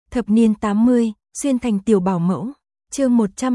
Thập niên 80, xuyên thành tiểu bảo mẫu. Chương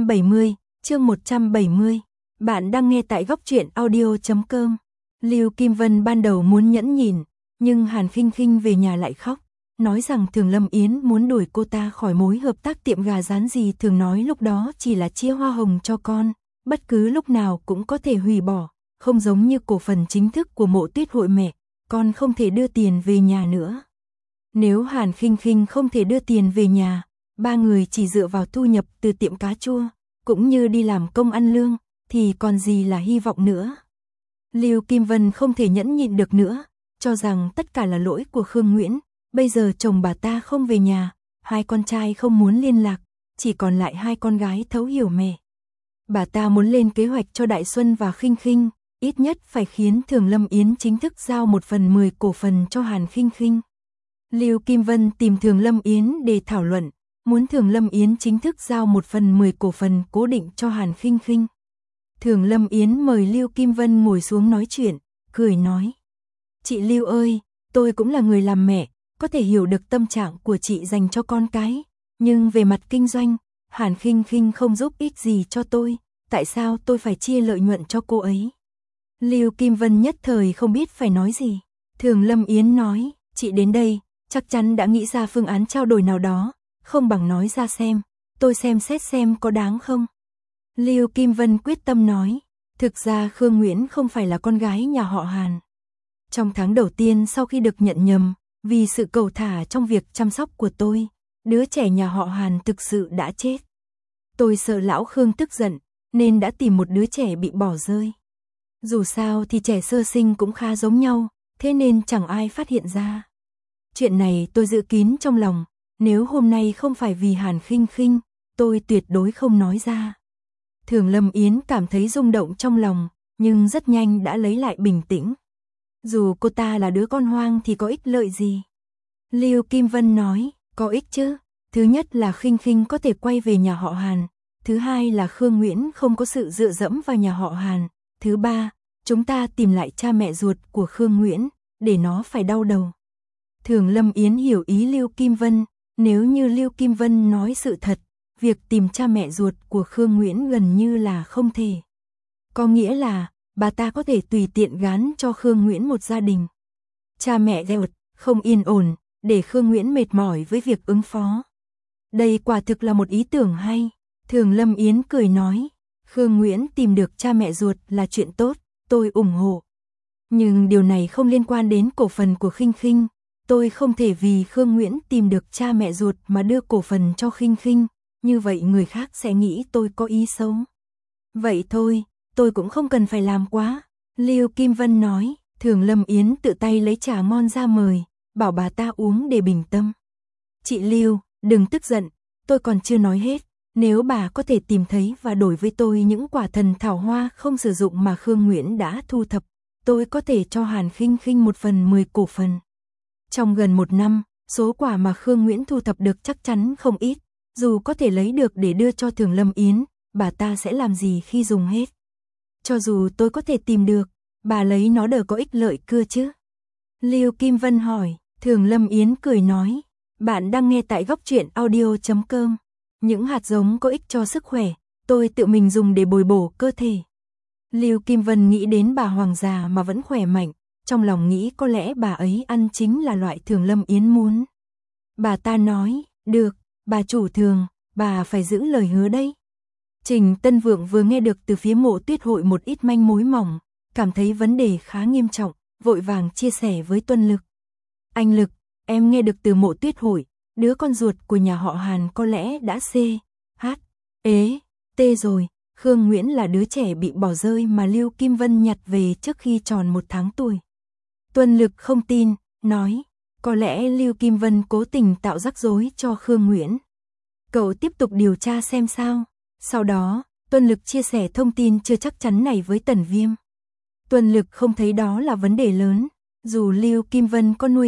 170. Bạn đang nghe tại góc truyện audio.com. Lưu Kim Vân ban đầu muốn nhẫn nhịn, nhưng Hàn Khinh Khinh về nhà lại khóc, nói rằng Thường Lâm Yến muốn đuổi cô ta khỏi mối hợp tác tiệm gà rán gì thường nói lúc đó chỉ là chia hoa hồng cho con, bất cứ lúc nào cũng có thể hủy bỏ, không giống như cổ phần chính thức của Mộ Tuyết hội mẹ, con không thể đưa tiền về nhà nữa. Nếu Hàn Khinh Khinh không thể đưa tiền về nhà, ba người chỉ dựa vào thu nhập từ tiệm cá chua, cũng như đi làm công ăn lương, thì còn gì là hy vọng nữa. Lưu Kim Vân không thể nhẫn nhịn được nữa, cho rằng tất cả là lỗi của Khương Nguyễn, bây giờ chồng bà ta không về nhà, hai con trai không muốn liên lạc, chỉ còn lại hai con gái thấu hiểu mẹ. Bà ta muốn lên kế hoạch cho Đại Xuân và Khinh Khinh, ít nhất phải khiến Thường Lâm Yến chính thức giao 1/10 cổ phần cho Hàn Khinh Khinh. Lưu Kim Vân tìm Thường Lâm Yến để thảo luận, muốn Thường Lâm Yến chính thức giao 1/10 cổ phần cố định cho Hàn Khinh Khinh. Thường Lâm Yến mời Lưu Kim Vân ngồi xuống nói chuyện, cười nói: "Chị Lưu ơi, tôi cũng là người làm mẹ, có thể hiểu được tâm trạng của chị dành cho con cái, nhưng về mặt kinh doanh, Hàn Khinh Khinh không giúp ích gì cho tôi, tại sao tôi phải chia lợi nhuận cho cô ấy?" Lưu Kim Vân nhất thời không biết phải nói gì. Thường Lâm Yến nói: "Chị đến đây, chắc chắn đã nghĩ ra phương án trao đổi nào đó, không bằng nói ra xem, tôi xem xét xem có đáng không." Lưu Kim Vân quyết tâm nói: "Thực ra Khương Nguyễn không phải là con gái nhà họ Hàn. Trong tháng đầu tiên sau khi được nhận nhầm, vì sự cầu thả trong việc chăm sóc của tôi, đứa trẻ nhà họ Hàn thực sự đã chết. Tôi sợ lão Khương tức giận, nên đã tìm một đứa trẻ bị bỏ rơi. Dù sao thì trẻ sơ sinh cũng khá giống nhau, thế nên chẳng ai phát hiện ra. Chuyện này tôi giữ kín trong lòng, nếu hôm nay không phải vì Hàn Khinh Khinh, tôi tuyệt đối không nói ra." Thường Lâm Yến cảm thấy rung động trong lòng, nhưng rất nhanh đã lấy lại bình tĩnh. Dù cô ta là đứa con hoang thì có ích lợi gì? Lưu Kim Vân nói: "Có ích chứ, thứ nhất là Khinh Khinh có thể quay về nhà họ Hàn, thứ hai là Khương Nguyễn không có sự dựa dẫm vào nhà họ Hàn, thứ ba, chúng ta tìm lại cha mẹ ruột của Khương Nguyễn, để nó phải đau đầu." Thường Lâm Yến hiểu ý Lưu Kim Vân, nếu như Lưu Kim Vân nói sự thật, việc tìm cha mẹ ruột của Khương Nguyễn gần như là không thể. Có nghĩa là, bà ta có thể tùy tiện gán cho Khương Nguyễn một gia đình. Cha mẹ ruột, không yên ổn, để Khương Nguyễn mệt mỏi với việc ứng phó. Đây quả thực là một ý tưởng hay. Thường Lâm Yến cười nói: "Khương Nguyễn tìm được cha mẹ ruột là chuyện tốt, tôi ủng hộ. Nhưng điều này không liên quan đến cổ phần của Khinh Khinh. Tôi không thể vì Khương Nguyễn tìm được cha mẹ ruột mà đưa cổ phần cho Khinh Khinh, như vậy người khác sẽ nghĩ tôi có ý xấu. Vậy thôi, tôi cũng không cần phải làm quá." Lưu Kim Vân nói. Thường Lâm Yến tự tay lấy trà ngon ra mời, bảo bà ta uống để bình tâm. "Chị Lưu, đừng tức giận, tôi còn chưa nói hết. Nếu bà có thể tìm thấy và đổi với tôi những quả thần thảo hoa không sử dụng mà Khương Nguyễn đã thu thập, tôi có thể cho Hàn Khinh Khinh 1/10 cổ phần. Trong gần 1 năm, số quả mà Khương Nguyễn thu thập được chắc chắn không ít, dù có thể lấy được để đưa cho Thường Lâm Yến, bà ta sẽ làm gì khi dùng hết? Cho dù tôi có thể tìm được, bà lấy nó đỡ có ích lợi cơ chứ?" Lưu Kim Vân hỏi. Thường Lâm Yến cười nói: "Bạn đang nghe tại góc truyện audio.com. Những hạt giống có ích cho sức khỏe, tôi tự mình dùng để bồi bổ cơ thể." Lưu Kim Vân nghĩ đến bà hoàng già mà vẫn khỏe mạnh, trong lòng nghĩ có lẽ bà ấy ăn chính là loại Thường Lâm Yến muốn. Bà ta nói: "Được, bà chủ Thường, bà phải giữ lời hứa đấy." Trình Tân Vượng vừa nghe được từ phía Mộ Tuyết hội một ít manh mối mỏng, cảm thấy vấn đề khá nghiêm trọng, vội vàng chia sẻ với Tuân Lực. "Anh Lực, em nghe được từ Mộ Tuyết hội, đứa con ruột của nhà họ Hàn có lẽ đã T rồi. Khương Nguyễn là đứa trẻ bị bỏ rơi mà Lưu Kim Vân nhặt về trước khi tròn 1 tháng tuổi." Tuân Lực không tin, nói: "Có lẽ Lưu Kim Vân cố tình tạo rắc rối cho Khương Nguyễn. Cậu tiếp tục điều tra xem sao." Sau đó, Tuân Lực chia sẻ thông tin chưa chắc chắn này với Tần Viêm. Tuân Lực không thấy đó là vấn đề lớn, dù Lưu Kim Vân có nuôi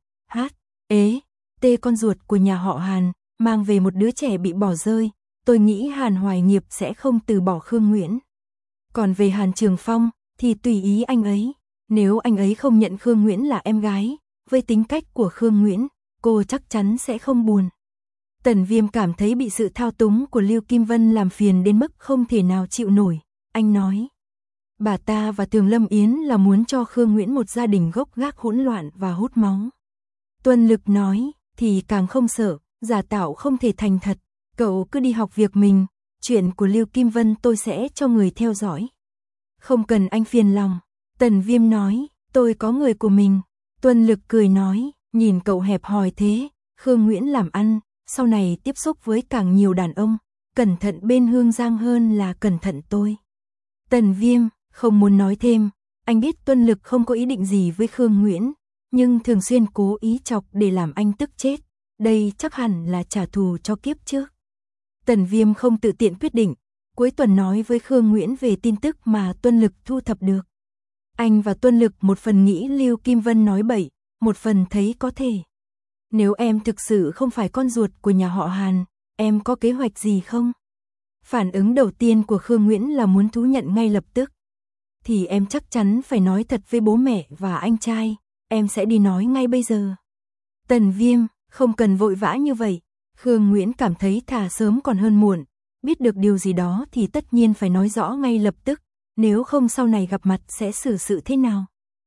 T con ruột của nhà họ Hàn, mang về một đứa trẻ bị bỏ rơi, tôi nghĩ Hàn Hoài Nghiệp sẽ không từ bỏ Khương Nguyễn. Còn về Hàn Trường Phong, thì tùy ý anh ấy. Nếu anh ấy không nhận Khương Nguyễn là em gái, với tính cách của Khương Nguyễn, cô chắc chắn sẽ không buồn. Tần Viêm cảm thấy bị sự thao túng của Lưu Kim Vân làm phiền đến mức không thể nào chịu nổi. Anh nói, bà ta và Thường Lâm Yến là muốn cho Khương Nguyễn một gia đình gốc gác hỗn loạn và hút máu. Tuân Lực nói, thì càng không sợ, giả tạo không thể thành thật, cậu cứ đi học việc mình, chuyện của Lưu Kim Vân tôi sẽ cho người theo dõi. Không cần anh phiền lòng. Tần Viêm nói, tôi có người của mình. Tuân Lực cười nói, nhìn cậu hẹp hòi thế, Khương Nguyễn làm ăn, sau này tiếp xúc với càng nhiều đàn ông, cẩn thận bên Hương Giang hơn là cẩn thận tôi. Tần Viêm không muốn nói thêm, anh biết Tuân Lực không có ý định gì với Khương Nguyễn, nhưng thường xuyên cố ý chọc để làm anh tức chết, đây chắc hẳn là trả thù cho kiếp trước. Tần Viêm không tự tiện quyết định, cuối tuần nói với Khương Nguyễn về tin tức mà Tuân Lực thu thập được. Anh và Tuân Lực một phần nghĩ Lưu Kim Vân nói bậy, một phần thấy có thể. Nếu em thực sự không phải con ruột của nhà họ Hàn, em có kế hoạch gì không? Phản ứng đầu tiên của Khương Nguyễn là muốn thú nhận ngay lập tức. Thì em chắc chắn phải nói thật với bố mẹ và anh trai, em sẽ đi nói ngay bây giờ. Tần Viêm, không cần vội vã như vậy. Khương Nguyễn cảm thấy thà sớm còn hơn muộn, biết được điều gì đó thì tất nhiên phải nói rõ ngay lập tức, nếu không sau này gặp mặt sẽ xử sự thế nào.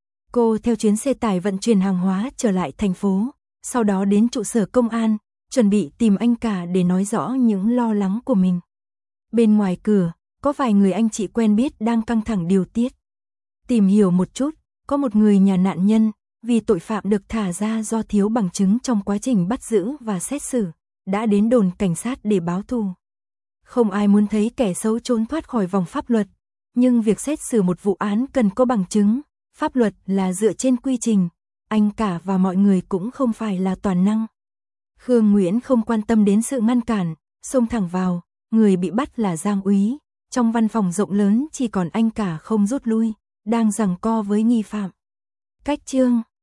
Cô theo chuyến xe tải vận chuyển hàng hóa trở lại thành phố, sau đó đến trụ sở công an, chuẩn bị tìm anh cả để nói rõ những lo lắng của mình. Bên ngoài cửa, có vài người anh chị quen biết đang căng thẳng điều tiết. Tìm hiểu một chút, có một người nhà nạn nhân, vì tội phạm được thả ra do thiếu bằng chứng trong quá trình bắt giữ và xét xử, đã đến đồn cảnh sát để báo thù. Không ai muốn thấy kẻ xấu trốn thoát khỏi vòng pháp luật, nhưng việc xét xử một vụ án cần có bằng chứng, pháp luật là dựa trên quy trình, anh cả và mọi người cũng không phải là toàn năng. Khương Nguyễn không quan tâm đến sự ngăn cản, xông thẳng vào, người bị bắt là Giang Úy, trong văn phòng rộng lớn chỉ còn anh cả không rút lui, đang giằng co với nghi phạm. Cách chương